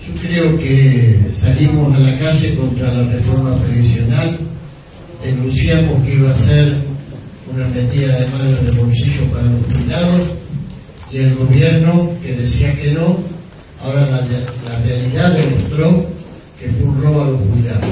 Yo creo que salimos a la calle contra la reforma previsional, denunciamos que iba a ser una metida de mano en el bolsillo para los jubilados, y el gobierno, que decía que no, ahora la realidad demostró que fue un robo a los jubilados.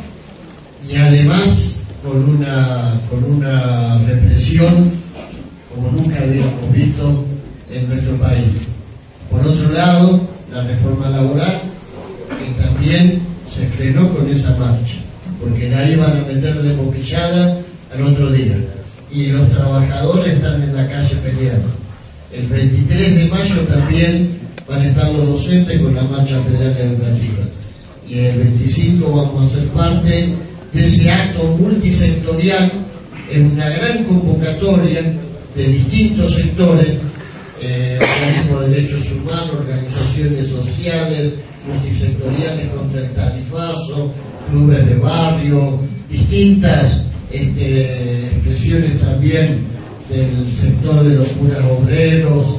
Y además con una represión como nunca habíamos visto en nuestro país. Por otro lado, la reforma laboral, que también se frenó con esa marcha, porque la iban a meter de boquillada al otro día. Y los trabajadores están en la calle peleando. El 23 de mayo también van a estar los docentes con la marcha federal educativa. Y el 25 vamos a ser parte de ese acto multisectorial en una gran convocatoria de distintos sectores, organismos de derechos humanos, organizaciones sociales, multisectoriales contra el tarifazo, clubes de barrio, distintas expresiones también del sector de los curas obreros,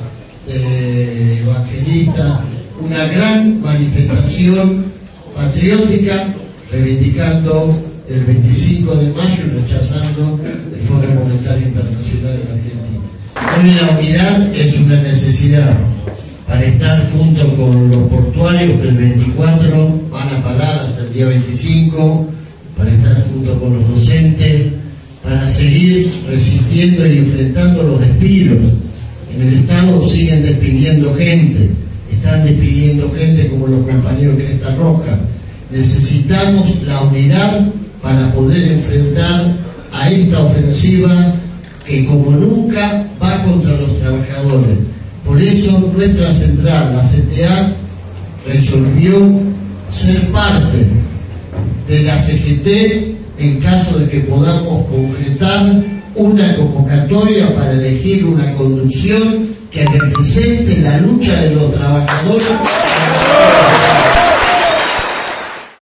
de evangelistas, una gran manifestación patriótica reivindicando el 25 de mayo y rechazando el Fondo Monetario Internacional en Argentina. Hoy la unidad es una necesidad para estar junto con los portuarios que el 24 van a parar hasta el día 25, para estar junto con los docentes, para seguir resistiendo y enfrentando los despidos. En el Estado siguen despidiendo gente, están despidiendo gente como los compañeros de Cresta Roja. Necesitamos la unidad para poder enfrentar a esta ofensiva que como nunca va contra los trabajadores. Por eso nuestra central, la CTA, resolvió ser parte de la CGT en caso de que podamos concretar una convocatoria para elegir una conducción que represente la lucha de los trabajadores.